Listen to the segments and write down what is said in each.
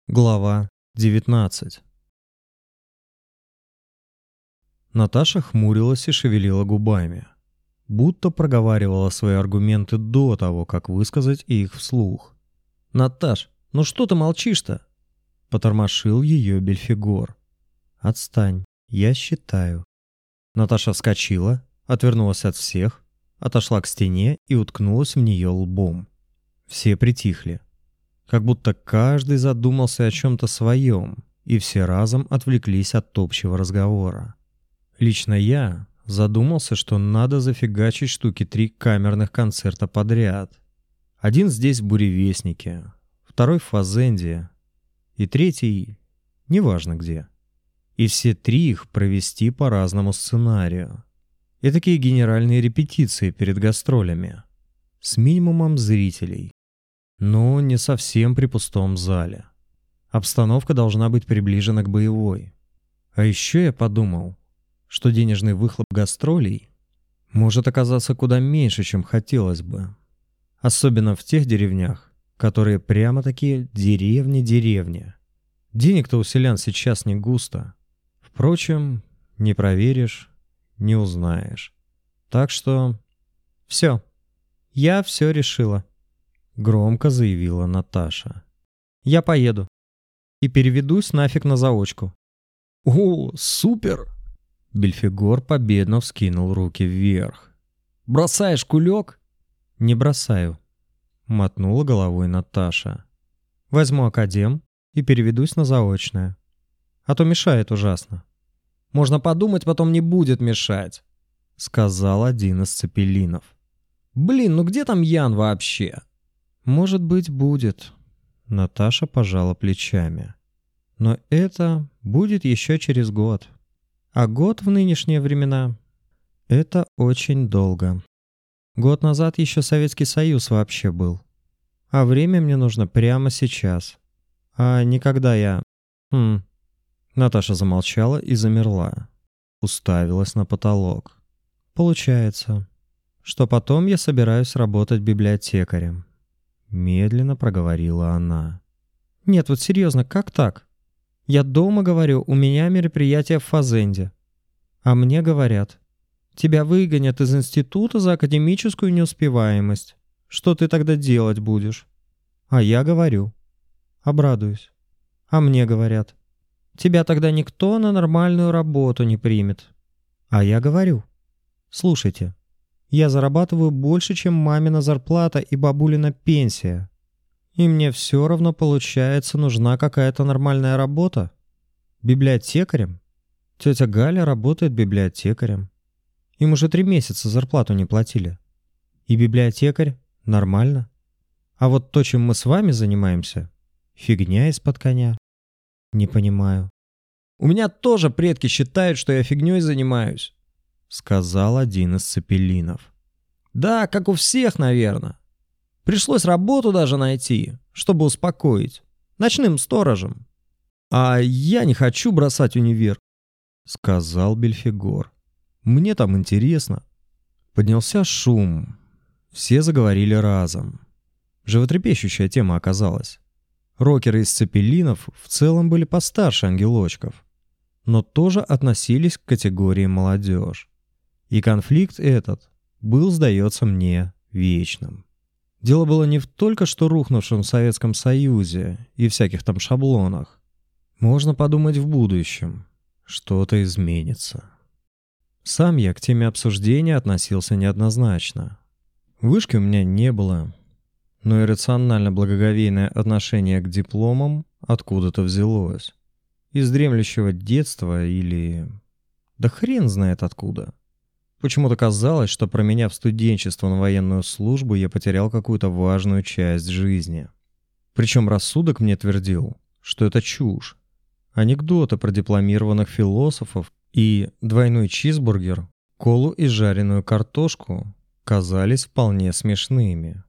Глава 19. Наташа хмурилась и шевелила губами, будто проговаривала свои аргументы до того, как высказать их вслух. «Наташ, ну что ты молчишь-то?» — потормошил ее Бельфигор. «Отстань, я считаю». Наташа вскочила, отвернулась от всех, отошла к стене и уткнулась в нее лбом. Все притихли. Как будто каждый задумался о чем-то своем, и все разом отвлеклись от общего разговора. Лично я задумался, что надо зафигачить штуки 3 камерных концерта подряд. Один здесь в Буревестнике, второй в Фазенде и третий неважно где. И все 3 их провести по разному сценарию. И такие генеральные репетиции перед гастролями. С минимумом зрителей. Но не совсем при пустом зале. Обстановка должна быть приближена к боевой. А еще я подумал, что денежный выхлоп гастролей может оказаться куда меньше, чем хотелось бы. Особенно в тех деревнях, которые прямо-таки деревни-деревни. Денег-то у селян сейчас не густо. Впрочем, не проверишь, не узнаешь. Так что все, я все решила. Громко заявила Наташа. «Я поеду. И переведусь нафиг на заочку». «О, супер!» Бельфигор победно вскинул руки вверх. «Бросаешь кулек?» «Не бросаю», — мотнула головой Наташа. «Возьму академ и переведусь на заочное. А то мешает ужасно». «Можно подумать, потом не будет мешать», — сказал один из цепелинов. «Блин, ну где там Ян вообще?» «Может быть, будет», — Наташа пожала плечами. «Но это будет еще через год. А год в нынешние времена — это очень долго. Год назад еще Советский Союз вообще был. А время мне нужно прямо сейчас. А не когда я...» Наташа замолчала и замерла. Уставилась на потолок. «Получается, что потом я собираюсь работать библиотекарем». Медленно проговорила она. «Нет, вот серьезно, как так? Я дома говорю, у меня мероприятие в Фазенде. А мне говорят, тебя выгонят из института за академическую неуспеваемость. Что ты тогда делать будешь? А я говорю, обрадуюсь. А мне говорят, тебя тогда никто на нормальную работу не примет. А я говорю, слушайте, я зарабатываю больше, чем мамина зарплата и бабулина пенсия. И мне все равно, получается, нужна какая-то нормальная работа. Библиотекарем. Тетя Галя работает библиотекарем. Им уже 3 месяца зарплату не платили. И библиотекарь нормально. А вот то, чем мы с вами занимаемся, фигня из-под коня. Не понимаю. «У меня тоже предки считают, что я фигней занимаюсь», — сказал один из цепелинов. «Да, как у всех, наверное. Пришлось работу даже найти, чтобы успокоить. Ночным сторожем. А я не хочу бросать универ», — сказал Бельфигор. «Мне там интересно». Поднялся шум. Все заговорили разом. Животрепещущая тема оказалась. Рокеры из цепелинов в целом были постарше ангелочков, но тоже относились к категории молодежь. И конфликт этот был, сдается мне, вечным. Дело было не в только что рухнувшем Советском Союзе и всяких там шаблонах. Можно подумать в будущем. Что-то изменится. Сам я к теме обсуждения относился неоднозначно. Вышки у меня не было, но иррационально благоговейное отношение к дипломам откуда-то взялось. Из дремлющего детства или... Да хрен знает откуда. Почему-то казалось, что променяв студенчество на военную службу, я потерял какую-то важную часть жизни. Причем рассудок мне твердил, что это чушь. Анекдоты про дипломированных философов и двойной чизбургер, колу и жареную картошку казались вполне смешными.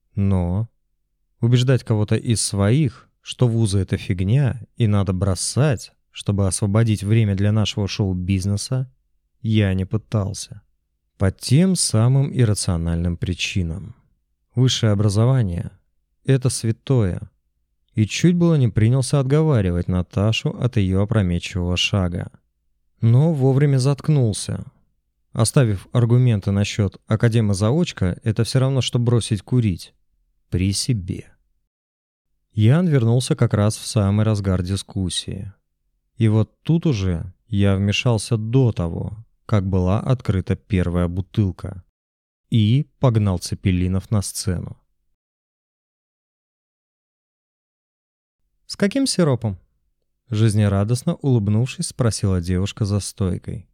Но убеждать кого-то из своих, что вузы — это фигня и надо бросать, чтобы освободить время для нашего шоу-бизнеса, я не пытался. По тем самым иррациональным причинам. Высшее образование — это святое. и чуть было не принялся отговаривать Наташу от ее опрометчивого шага. Но вовремя заткнулся. Оставив аргументы насчет академа-заочка, это все равно, что бросить курить. При себе. Ян вернулся как раз в самый разгар дискуссии. И вот тут уже я вмешался до того, как была открыта первая бутылка, и погнал Цепелинов на сцену. «С каким сиропом?» Жизнерадостно улыбнувшись, спросила девушка за стойкой.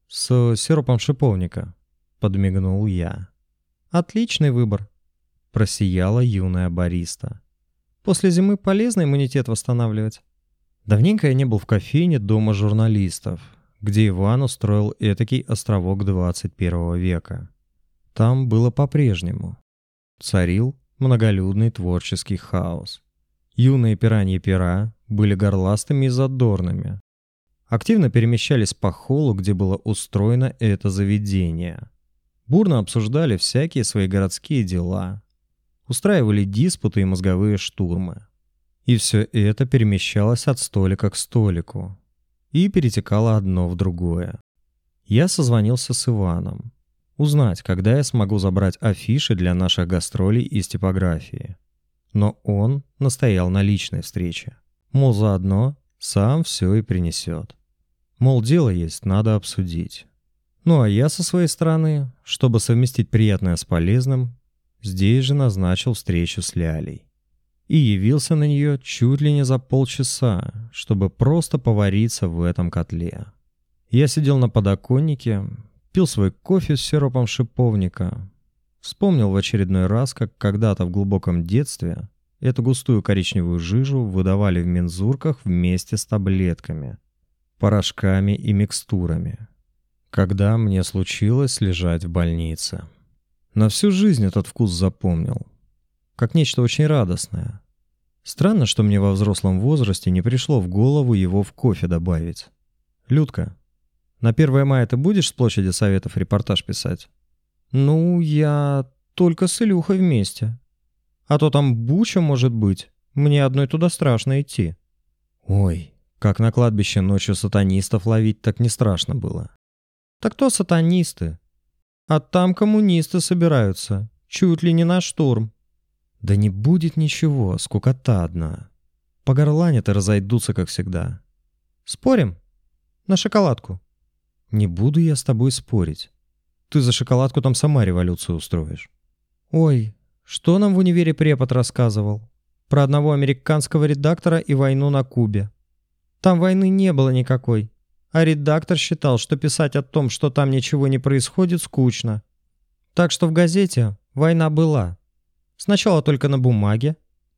«С сиропом шиповника», — подмигнул я. «Отличный выбор», — просияла юная бариста. «После зимы полезно иммунитет восстанавливать». Давненько я не был в кофейне дома журналистов, где Иван устроил этакий островок 21 века. Там было по-прежнему. Царил многолюдный творческий хаос. Юные пираньи-пера были горластыми и задорными. Активно перемещались по холлу, где было устроено это заведение. Бурно обсуждали всякие свои городские дела. Устраивали диспуты и мозговые штурмы. И все это перемещалось от столика к столику. И перетекало одно в другое. Я созвонился с Иваном. Узнать, когда я смогу забрать афиши для наших гастролей из типографии. Но он настоял на личной встрече. Мол, заодно сам все и принесет. Мол, дело есть, надо обсудить. Ну а я со своей стороны, чтобы совместить приятное с полезным, здесь же назначил встречу с Лялей. И явился на нее чуть ли не за полчаса, чтобы просто повариться в этом котле. Я сидел на подоконнике, пил свой кофе с сиропом шиповника. Вспомнил в очередной раз, как когда-то в глубоком детстве эту густую коричневую жижу выдавали в мензурках вместе с таблетками, порошками и микстурами, когда мне случилось лежать в больнице. На всю жизнь этот вкус запомнил, как нечто очень радостное. Странно, что мне во взрослом возрасте не пришло в голову его в кофе добавить. «Людка, на 1 мая ты будешь с площади Советов репортаж писать?» «Ну, я только с Илюхой вместе. А то там буча может быть. Мне одной туда страшно идти». «Ой, как на кладбище ночью сатанистов ловить, так не страшно было». «Так то сатанисты. А там коммунисты собираются. Чуть ли не на штурм». «Да не будет ничего, скукота одна. Погорланят и разойдутся, как всегда». «Спорим? На шоколадку?» «Не буду я с тобой спорить. Ты за шоколадку там сама революцию устроишь». «Ой, что нам в универе препод рассказывал? Про одного американского редактора и войну на Кубе. Там войны не было никакой. А редактор считал, что писать о том, что там ничего не происходит, скучно. Так что в газете война была. Сначала только на бумаге.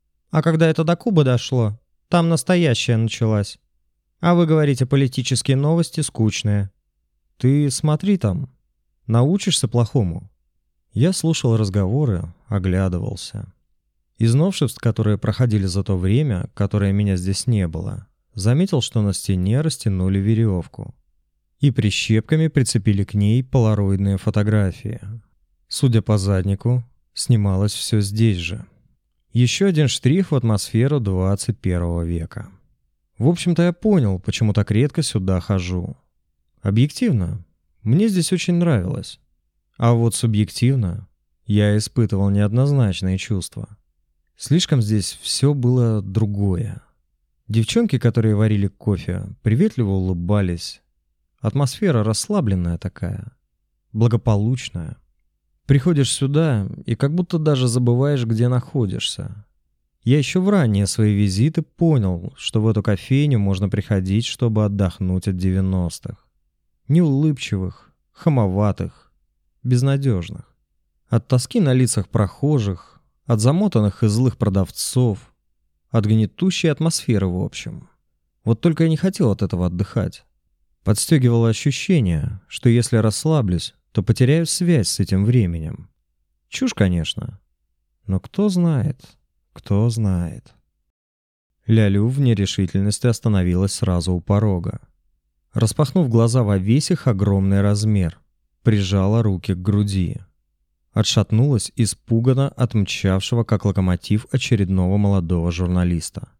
А когда это до Кубы дошло, там настоящая началась. А вы говорите, политические новости скучные». «Ты смотри там. Научишься плохому». Я слушал разговоры, оглядывался. Из новшеств, которые проходили за то время, которое меня здесь не было, заметил, что на стене растянули веревку. И прищепками прицепили к ней полароидные фотографии. Судя по заднику, снималось все здесь же. Еще один штрих в атмосферу 21 века. В общем-то, я понял, почему так редко сюда хожу. Объективно, мне здесь очень нравилось. А вот субъективно, я испытывал неоднозначные чувства. Слишком здесь все было другое. Девчонки, которые варили кофе, приветливо улыбались. Атмосфера расслабленная такая, благополучная. Приходишь сюда и как будто даже забываешь, где находишься. Я еще в ранние свои визиты понял, что в эту кофейню можно приходить, чтобы отдохнуть от 90-х. Неулыбчивых, хамоватых, безнадежных. От тоски на лицах прохожих, от замотанных и злых продавцов, от гнетущей атмосферы в общем. Вот только я не хотел от этого отдыхать. Подстегивало ощущение, что если расслаблюсь, то потеряю связь с этим временем. Чушь, конечно. Но кто знает, кто знает. Лялю в нерешительности остановилась сразу у порога. Распахнув глаза во весь их огромный размер, прижала руки к груди. Отшатнулась испуганно от мчавшего, как локомотив, очередного молодого журналиста.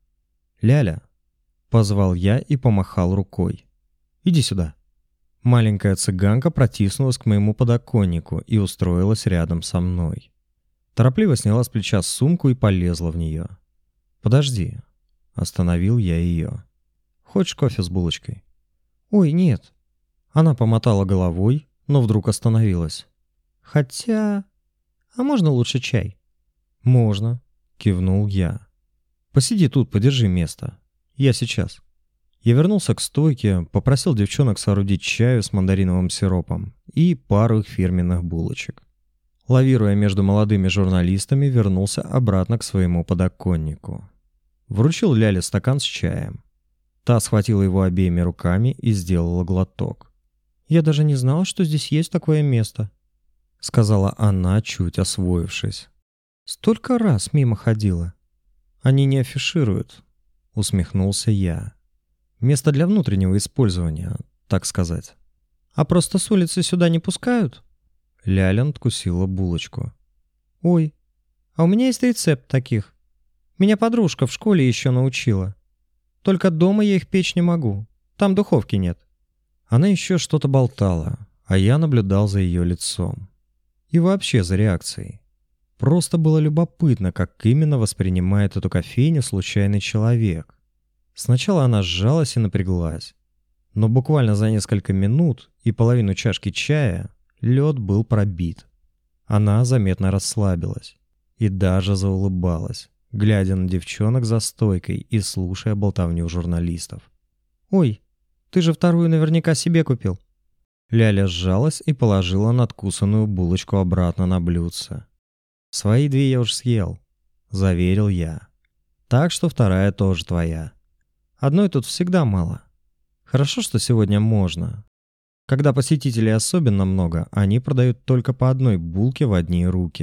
«Ляля!» — позвал я и помахал рукой. «Иди сюда». Маленькая цыганка протиснулась к моему подоконнику и устроилась рядом со мной. Торопливо сняла с плеча сумку и полезла в нее. «Подожди», — остановил я ее. «Хочешь кофе с булочкой?» «Ой, нет». Она помотала головой, но вдруг остановилась. «Хотя... А можно лучше чай?» «Можно», — кивнул я. «Посиди тут, подержи место. Я сейчас». Я вернулся к стойке, попросил девчонок соорудить чаю с мандариновым сиропом и пару их фирменных булочек. Лавируя между молодыми журналистами, вернулся обратно к своему подоконнику. Вручил Ляле стакан с чаем. Та схватила его обеими руками и сделала глоток. «Я даже не знала, что здесь есть такое место», — сказала она, чуть освоившись. «Столько раз мимо ходила». «Они не афишируют», — усмехнулся я. «Место для внутреннего использования, так сказать». «А просто с улицы сюда не пускают?» Ляля откусила булочку. «Ой, а у меня есть рецепт таких. Меня подружка в школе еще научила. Только дома я их печь не могу. Там духовки нет». Она еще что-то болтала, а я наблюдал за ее лицом. И вообще за реакцией. Просто было любопытно, как именно воспринимает эту кофейню случайный человек. Сначала она сжалась и напряглась. Но буквально за несколько минут и половину чашки чая лед был пробит. Она заметно расслабилась и даже заулыбалась, глядя на девчонок за стойкой и слушая болтовню журналистов. «Ой, ты же вторую наверняка себе купил». Ляля сжалась и положила надкусанную булочку обратно на блюдце. «Свои 2 я уж съел», — заверил я. «Так что вторая тоже твоя. Одной тут всегда мало. Хорошо, что сегодня можно. Когда посетителей особенно много, они продают только по одной булке в одни руки.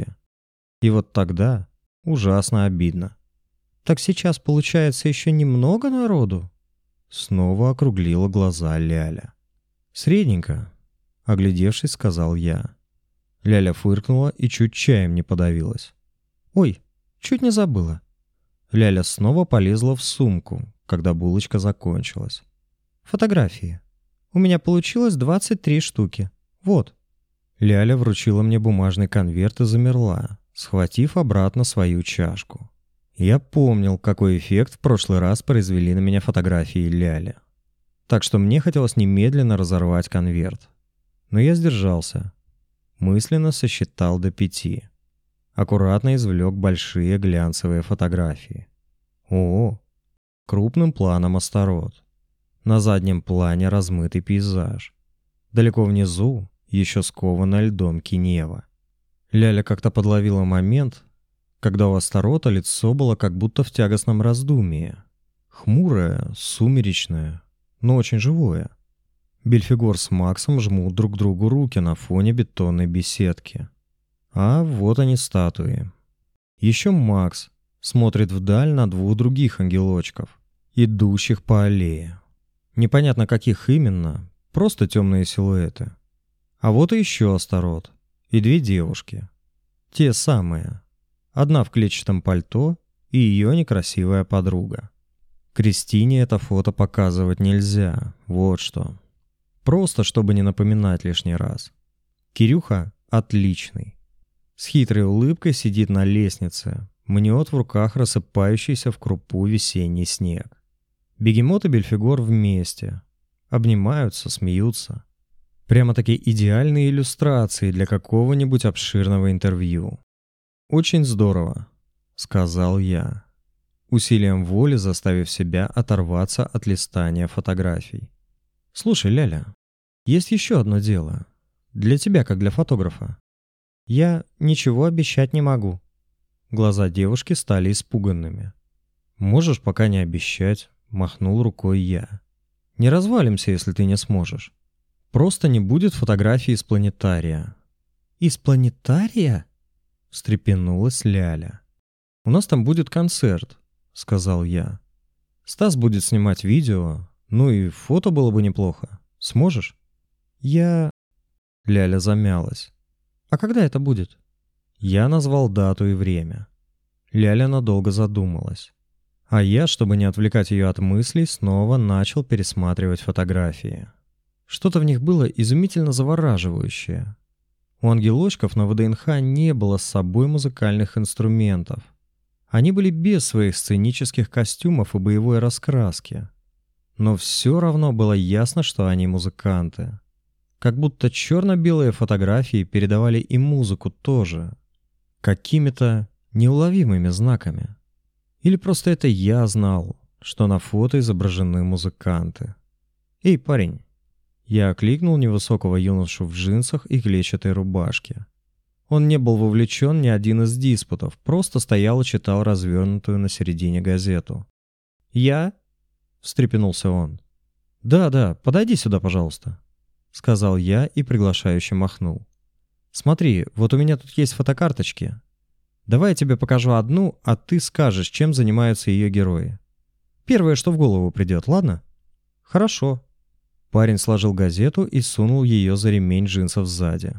И вот тогда ужасно обидно». «Так сейчас, получается, еще немного народу?» Снова округлила глаза Ляля. «Средненько», — оглядевшись, сказал я. Ляля фыркнула и чуть чаем не подавилась. «Ой, чуть не забыла». Ляля снова полезла в сумку, когда булочка закончилась. «Фотографии. У меня получилось 23 штуки. Вот». Ляля вручила мне бумажный конверт и замерла, схватив обратно свою чашку. Я помнил, какой эффект в прошлый раз произвели на меня фотографии Ляли. Так что мне хотелось немедленно разорвать конверт. Но я сдержался. Мысленно сосчитал до 5. Аккуратно извлек большие глянцевые фотографии. О, крупным планом Астарот. На заднем плане размытый пейзаж. Далеко внизу еще скованная льдом Кинева. Ляля как-то подловила момент, когда у Астарота лицо было как будто в тягостном раздумье. Хмурое, сумеречное, но очень живое. Бельфигор с Максом жмут друг другу руки на фоне бетонной беседки. А вот они статуи. Еще Макс смотрит вдаль на 2 других ангелочков, идущих по аллее. Непонятно, каких именно, просто темные силуэты. А вот и еще Астарот, и 2 девушки. Те самые. Одна в клетчатом пальто и ее некрасивая подруга. Кристине это фото показывать нельзя, вот что. Просто, чтобы не напоминать лишний раз. Кирюха отличный. С хитрой улыбкой сидит на лестнице, мнет в руках рассыпающийся в крупу весенний снег. Бегемот и Бельфигор вместе. Обнимаются, смеются. Прямо-таки идеальные иллюстрации для какого-нибудь обширного интервью. «Очень здорово», — сказал я, усилием воли заставив себя оторваться от листания фотографий. «Слушай, Ляля, есть еще одно дело. Для тебя, как для фотографа». «Я ничего обещать не могу». Глаза девушки стали испуганными. «Можешь пока не обещать», — махнул рукой я. «Не развалимся, если ты не сможешь. Просто не будет фотографии из планетария». «Из планетария?» — встрепенулась Ляля. «У нас там будет концерт», — сказал я. «Стас будет снимать видео, ну и фото было бы неплохо. Сможешь?» «Я...» Ляля замялась. «А когда это будет?» Я назвал дату и время. Ляля надолго задумалась. А я, чтобы не отвлекать ее от мыслей, снова начал пересматривать фотографии. Что-то в них было изумительно завораживающее. У ангелочков на ВДНХ не было с собой музыкальных инструментов. Они были без своих сценических костюмов и боевой раскраски. Но все равно было ясно, что они музыканты. Как будто черно-белые фотографии передавали и музыку тоже. Какими-то неуловимыми знаками. Или просто это я знал, что на фото изображены музыканты. «Эй, парень!» Я окликнул невысокого юношу в джинсах и клетчатой рубашке. Он не был вовлечен ни один из диспутов, просто стоял и читал развернутую на середине газету. «Я?» — встрепенулся он. «Да, подойди сюда, пожалуйста», — сказал я и приглашающе махнул. «Смотри, вот у меня тут есть фотокарточки. Давай я тебе покажу одну, а ты скажешь, чем занимаются ее герои. Первое, что в голову придет, ладно?» «Хорошо». Парень сложил газету и сунул ее за ремень джинсов сзади.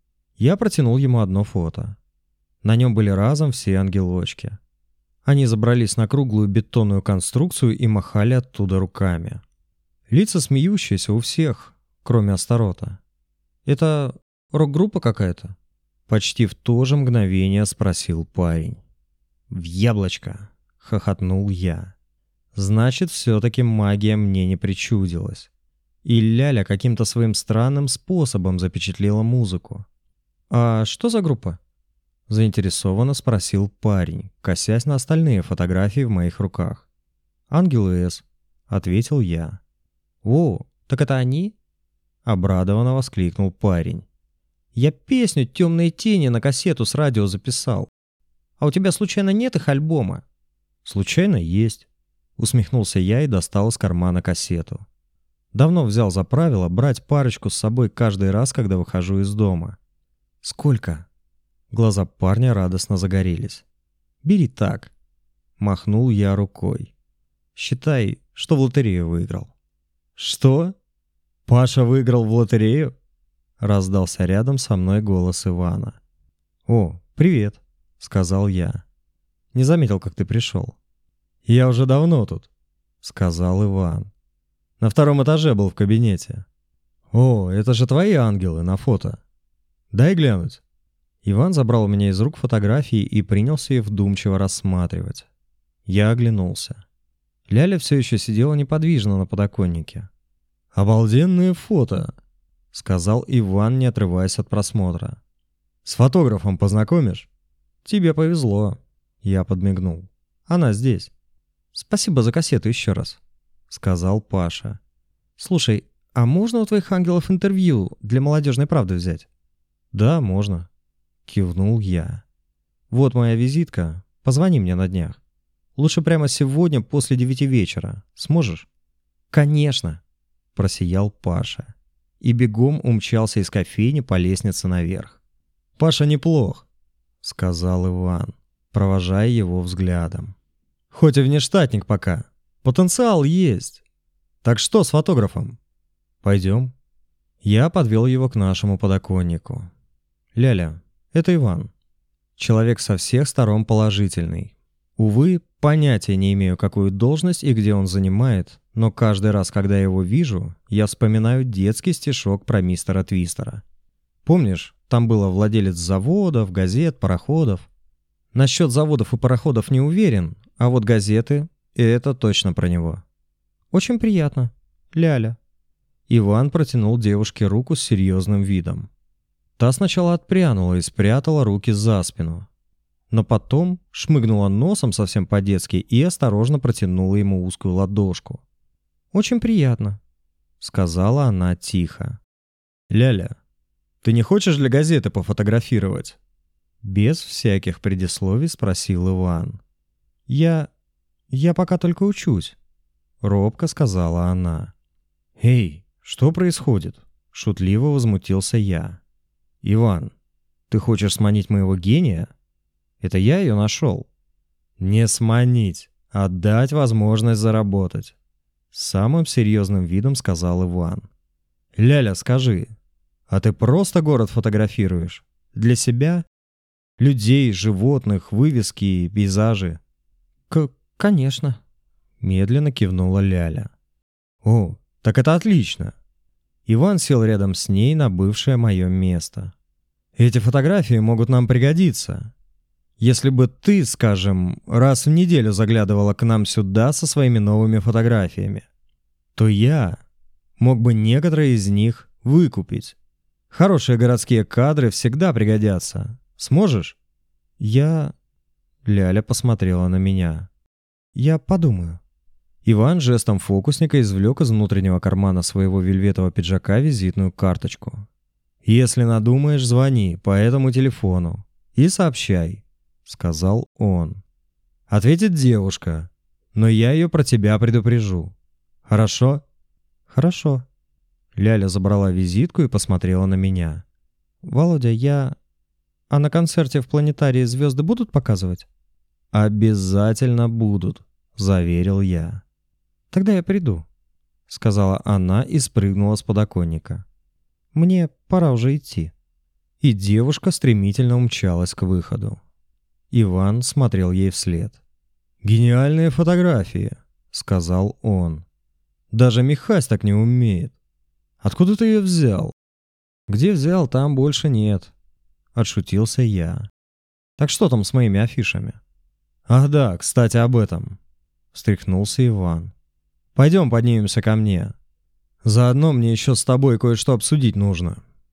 Я протянул ему одно фото. На нем были разом все ангелочки. Они забрались на круглую бетонную конструкцию и махали оттуда руками. Лица смеющиеся у всех, кроме Астарота. «Это рок-группа какая-то?» Почти в то же мгновение спросил парень. «В яблочко!» — хохотнул я. «Значит, все-таки магия мне не причудилась. И Ляля каким-то своим странным способом запечатлела музыку. «А что за группа?» — заинтересованно спросил парень, косясь на остальные фотографии в моих руках. «Ангелы С», — ответил я. «О, так это они?» — обрадованно воскликнул парень. «Я песню «Темные тени» на кассету с радио записал. А у тебя случайно нет их альбома?» «Случайно есть», — усмехнулся я и достал из кармана кассету. Давно взял за правило брать парочку с собой каждый раз, когда выхожу из дома. «Сколько?» Глаза парня радостно загорелись. «Бери так», — махнул я рукой. «Считай, что в лотерею выиграл». «Что? Паша выиграл в лотерею?» Раздался рядом со мной голос Ивана. «О, привет», — сказал я. «Не заметил, как ты пришел». «Я уже давно тут», — сказал Иван. «На втором этаже был в кабинете». «О, это же твои ангелы на фото. Дай глянуть». Иван забрал у меня из рук фотографии и принялся их вдумчиво рассматривать. Я оглянулся. Ляля все еще сидела неподвижно на подоконнике. «Обалденные фото», — сказал Иван, не отрываясь от просмотра. «С фотографом познакомишь?» «Тебе повезло», — я подмигнул. «Она здесь». «Спасибо за кассету еще раз», — сказал Паша. «Слушай, а можно у твоих ангелов интервью для «Молодежной правды» взять?» «Да, можно», — кивнул я. «Вот моя визитка. Позвони мне на днях. Лучше прямо сегодня после 9 вечера. Сможешь?» «Конечно», — просиял Паша. И бегом умчался из кофейни по лестнице наверх. «Паша неплох», — сказал Иван, провожая его взглядом. «Хоть и внештатник пока. Потенциал есть. Так что с фотографом?» «Пойдем». Я подвел его к нашему подоконнику. «Ляля, это Иван. Человек со всех сторон положительный. Увы, понятия не имею, какую должность и где он занимает, но каждый раз, когда его вижу, я вспоминаю детский стишок про мистера Твистера. Помнишь, там было владелец заводов, газет, пароходов? Насчет заводов и пароходов не уверен, а вот газеты — это точно про него. Очень приятно. Ляля». Иван протянул девушке руку с серьезным видом. Та сначала отпрянула и спрятала руки за спину. Но потом шмыгнула носом совсем по-детски и осторожно протянула ему узкую ладошку. «Очень приятно», — сказала она тихо. «Ляля, ты не хочешь для газеты пофотографировать?» Без всяких предисловий спросил Иван. «Я пока только учусь», — робко сказала она. «Эй, что происходит?» — шутливо возмутился я. «Иван, ты хочешь сманить моего гения? Это я ее нашел». «Не сманить, а дать возможность заработать», — самым серьезным видом сказал Иван. «Ляля, скажи, а ты просто город фотографируешь? Для себя? Людей, животных, вывески, пейзажи?» «Конечно», Медленно кивнула Ляля. О, так это отлично. Иван сел рядом с ней на бывшее мое место. Эти фотографии могут нам пригодиться. Если бы ты, скажем, раз в неделю заглядывала к нам сюда со своими новыми фотографиями, то я мог бы некоторые из них выкупить. Хорошие городские кадры всегда пригодятся. Сможешь? Ляля посмотрела на меня. Я подумаю. Иван жестом фокусника извлек из внутреннего кармана своего вельветового пиджака визитную карточку. «Если надумаешь, звони по этому телефону и сообщай», — сказал он. «Ответит девушка, но я ее про тебя предупрежу. Хорошо?» «Хорошо». Ляля забрала визитку и посмотрела на меня. «Володя, А на концерте в планетарии звезды будут показывать?» «Обязательно будут», — заверил я. «Тогда я приду», — сказала она и спрыгнула с подоконника. «Мне пора уже идти». И девушка стремительно умчалась к выходу. Иван смотрел ей вслед. «Гениальные фотографии», — сказал он. «Даже Михась так не умеет. Откуда ты ее взял?» «Где взял, там больше нет», — отшутился я. «Так что там с моими афишами?» «Ах да, кстати, об этом», — встряхнулся Иван. «Пойдем поднимемся ко мне. Заодно мне еще с тобой кое-что обсудить нужно».